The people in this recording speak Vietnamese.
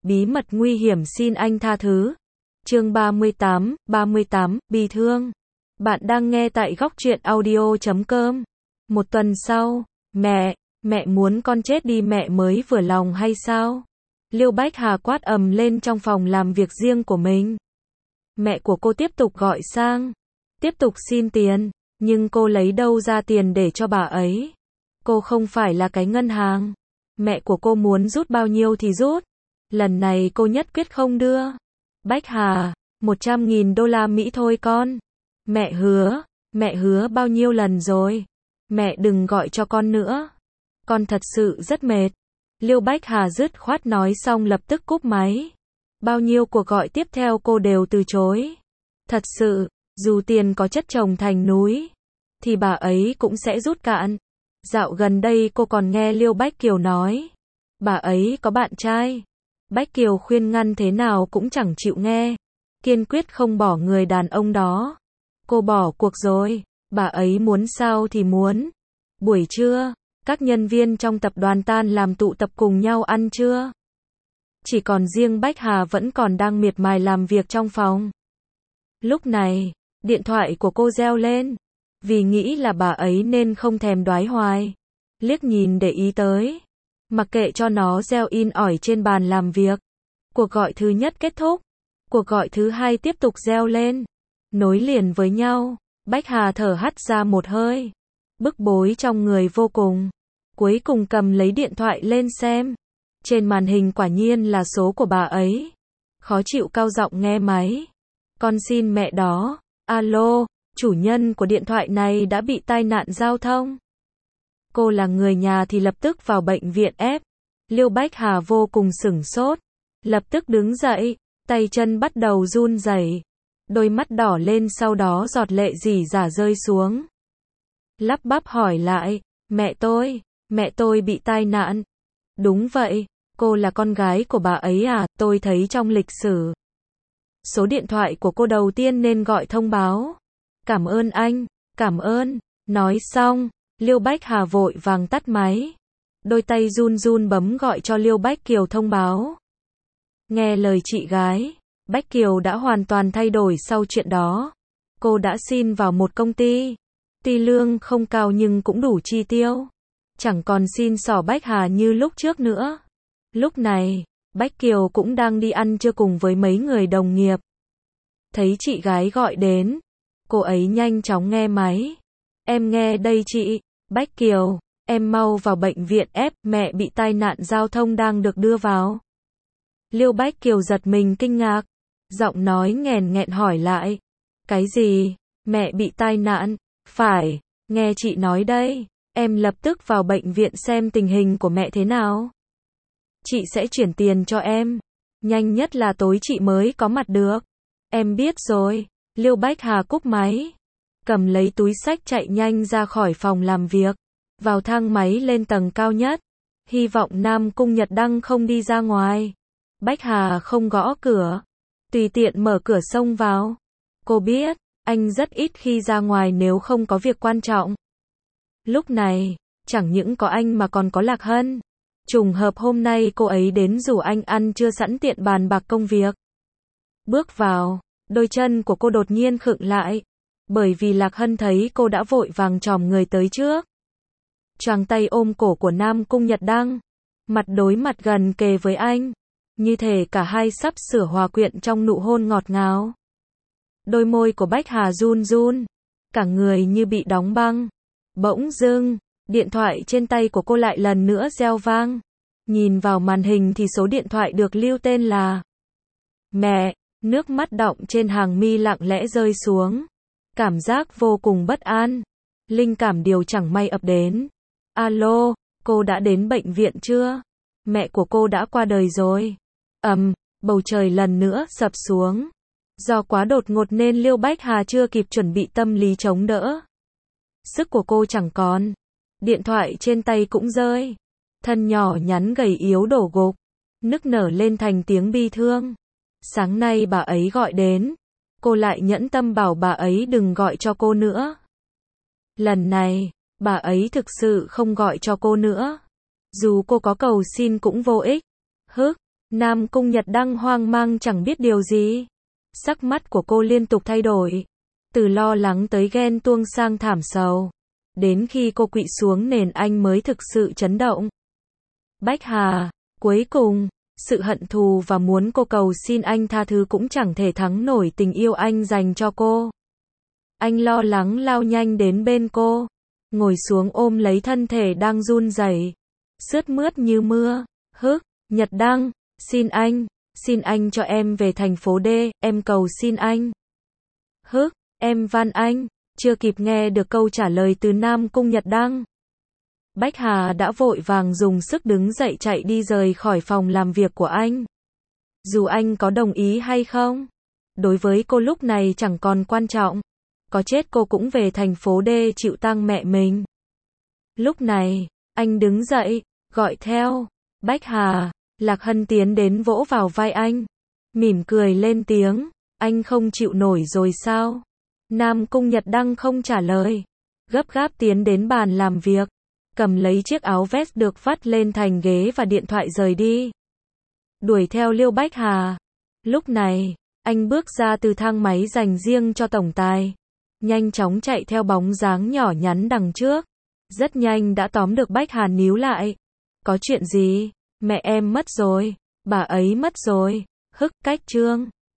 bí mật nguy hiểm xin anh tha thứ. Chương 38, bi thương. Bạn đang nghe tại góc truyện audio.com. Một tuần sau, mẹ muốn con chết đi mẹ mới vừa lòng hay sao? Liêu Bách Hà quát ầm lên trong phòng làm việc riêng của mình. Mẹ của cô tiếp tục gọi sang, tiếp tục xin tiền, nhưng cô lấy đâu ra tiền để cho bà ấy? Cô không phải là cái ngân hàng. Mẹ của cô muốn rút bao nhiêu thì rút. Lần này cô nhất quyết không đưa. Bách Hà, 100.000 đô la Mỹ thôi con. Mẹ hứa bao nhiêu lần rồi. Mẹ đừng gọi cho con nữa. Con thật sự rất mệt. Liêu Bách Hà dứt khoát nói xong lập tức cúp máy. Bao nhiêu cuộc gọi tiếp theo cô đều từ chối. Thật sự, dù tiền có chất chồng thành núi, thì bà ấy cũng sẽ rút cạn. Dạo gần đây cô còn nghe Liêu Bách Kiều nói, bà ấy có bạn trai. Bách Kiều khuyên ngăn thế nào cũng chẳng chịu nghe, kiên quyết không bỏ người đàn ông đó. Cô bỏ cuộc rồi, bà ấy muốn sao thì muốn. Buổi trưa, các nhân viên trong tập đoàn tan làm tụ tập cùng nhau ăn trưa. Chỉ còn riêng Bách Hà vẫn còn đang miệt mài làm việc trong phòng. Lúc này, điện thoại của cô reo lên. Vì nghĩ là bà ấy nên không thèm đoái hoài. Liếc nhìn để ý tới. Mặc kệ cho nó reo in ỏi trên bàn làm việc. Cuộc gọi thứ nhất kết thúc. Cuộc gọi thứ hai tiếp tục reo lên. Nối liền với nhau. Bách Hà thở hắt ra một hơi. Bức bối trong người vô cùng. Cuối cùng cầm lấy điện thoại lên xem. Trên màn hình quả nhiên là số của bà ấy. Khó chịu cao giọng nghe máy. Con xin mẹ đó. Alo, chủ nhân của điện thoại này đã bị tai nạn giao thông. Cô là người nhà thì lập tức vào bệnh viện ép. Liêu Bách Hà vô cùng sửng sốt. Lập tức đứng dậy, tay chân bắt đầu run rẩy. Đôi mắt đỏ lên sau đó giọt lệ rỉ rả rơi xuống. Lắp bắp hỏi lại, mẹ tôi bị tai nạn. Đúng vậy, cô là con gái của bà ấy à, tôi thấy trong lịch sử. Số điện thoại của cô đầu tiên nên gọi thông báo. Cảm ơn anh, cảm ơn. Nói xong, Liêu Bách Hà vội vàng tắt máy. Đôi tay run run bấm gọi cho Liêu Bách Kiều thông báo. Nghe lời chị gái, Bách Kiều đã hoàn toàn thay đổi sau chuyện đó. Cô đã xin vào một công ty. Tuy lương không cao nhưng cũng đủ chi tiêu. Chẳng còn xin xỏ Bách Hà như lúc trước nữa. Lúc này, Bách Kiều cũng đang đi ăn trưa cùng với mấy người đồng nghiệp. Thấy chị gái gọi đến, cô ấy nhanh chóng nghe máy. Em nghe đây chị. Bách Kiều, em mau vào bệnh viện ép, mẹ bị tai nạn giao thông đang được đưa vào. Liêu Bách Kiều giật mình kinh ngạc, giọng nói nghèn nghẹn hỏi lại. Cái gì? Mẹ bị tai nạn? Phải, nghe chị nói đây, em lập tức vào bệnh viện xem tình hình của mẹ thế nào. Chị sẽ chuyển tiền cho em, nhanh nhất là tối chị mới có mặt được. Em biết rồi. Liêu Bách Hà cúp máy, cầm lấy túi xách chạy nhanh ra khỏi phòng làm việc, vào thang máy lên tầng cao nhất. Hy vọng Nam Cung Nhật Đăng không đi ra ngoài. Bách Hà không gõ cửa, tùy tiện mở cửa xông vào. Cô biết, anh rất ít khi ra ngoài nếu không có việc quan trọng. Lúc này, chẳng những có anh mà còn có Lạc Hân. Trùng hợp hôm nay cô ấy đến rủ anh ăn trưa sẵn tiện bàn bạc công việc. Bước vào, đôi chân của cô đột nhiên khựng lại. Bởi vì Lạc Hân thấy cô đã vội vàng chòm người tới trước. Choàng tay ôm cổ của Nam Cung Nhật Đăng. Mặt đối mặt gần kề với anh. Như thể cả hai sắp sửa hòa quyện trong nụ hôn ngọt ngào. Đôi môi của Bách Hà run run. Cả người như bị đóng băng. Bỗng dưng, điện thoại trên tay của cô lại lần nữa reo vang. Nhìn vào màn hình thì số điện thoại được lưu tên là mẹ. Nước mắt đọng trên hàng mi lặng lẽ rơi xuống. Cảm giác vô cùng bất an. Linh cảm điều chẳng may ập đến. Alo, cô đã đến bệnh viện chưa? Mẹ của cô đã qua đời rồi. Bầu trời lần nữa sập xuống. Do quá đột ngột nên Liêu Bách Hà chưa kịp chuẩn bị tâm lý chống đỡ. Sức của cô chẳng còn. Điện thoại trên tay cũng rơi. Thân nhỏ nhắn gầy yếu đổ gục. Nức nở lên thành tiếng bi thương. Sáng nay bà ấy gọi đến. Cô lại nhẫn tâm bảo bà ấy đừng gọi cho cô nữa. Lần này, bà ấy thực sự không gọi cho cô nữa. Dù cô có cầu xin cũng vô ích. Nam Cung Nhật Đăng hoang mang chẳng biết điều gì. Sắc mắt của cô liên tục thay đổi. Từ lo lắng tới ghen tuông sang thảm sầu. Đến khi cô quỵ xuống nền anh mới thực sự chấn động. Bách Hà, cuối cùng, sự hận thù và muốn cô cầu xin anh tha thứ cũng chẳng thể thắng nổi tình yêu anh dành cho cô. Anh lo lắng lao nhanh đến bên cô, ngồi xuống ôm lấy thân thể đang run rẩy, sướt mướt như mưa. Nhật Đăng, xin anh cho em về thành phố D, em cầu xin anh. Em van anh. Chưa kịp nghe được câu trả lời từ Nam Cung Nhật Đăng, Bách Hà đã vội vàng dùng sức đứng dậy chạy đi rời khỏi phòng làm việc của anh. Dù anh có đồng ý hay không, đối với cô lúc này chẳng còn quan trọng. Có chết cô cũng về thành phố D chịu tang mẹ mình. Lúc này, anh đứng dậy, gọi theo. Bách Hà. Lạc Hân tiến đến vỗ vào vai anh, mỉm cười lên tiếng. Anh không chịu nổi rồi sao? Nam Cung Nhật Đăng không trả lời, gấp gáp tiến đến bàn làm việc, cầm lấy chiếc áo vest được vắt lên thành ghế và điện thoại rời đi. Đuổi theo Liêu Bách Hà. Lúc này, anh bước ra từ thang máy dành riêng cho tổng tài, nhanh chóng chạy theo bóng dáng nhỏ nhắn đằng trước. Rất nhanh đã tóm được Bách Hà níu lại. Có chuyện gì? Mẹ em mất rồi, bà ấy mất rồi. Cách Trương.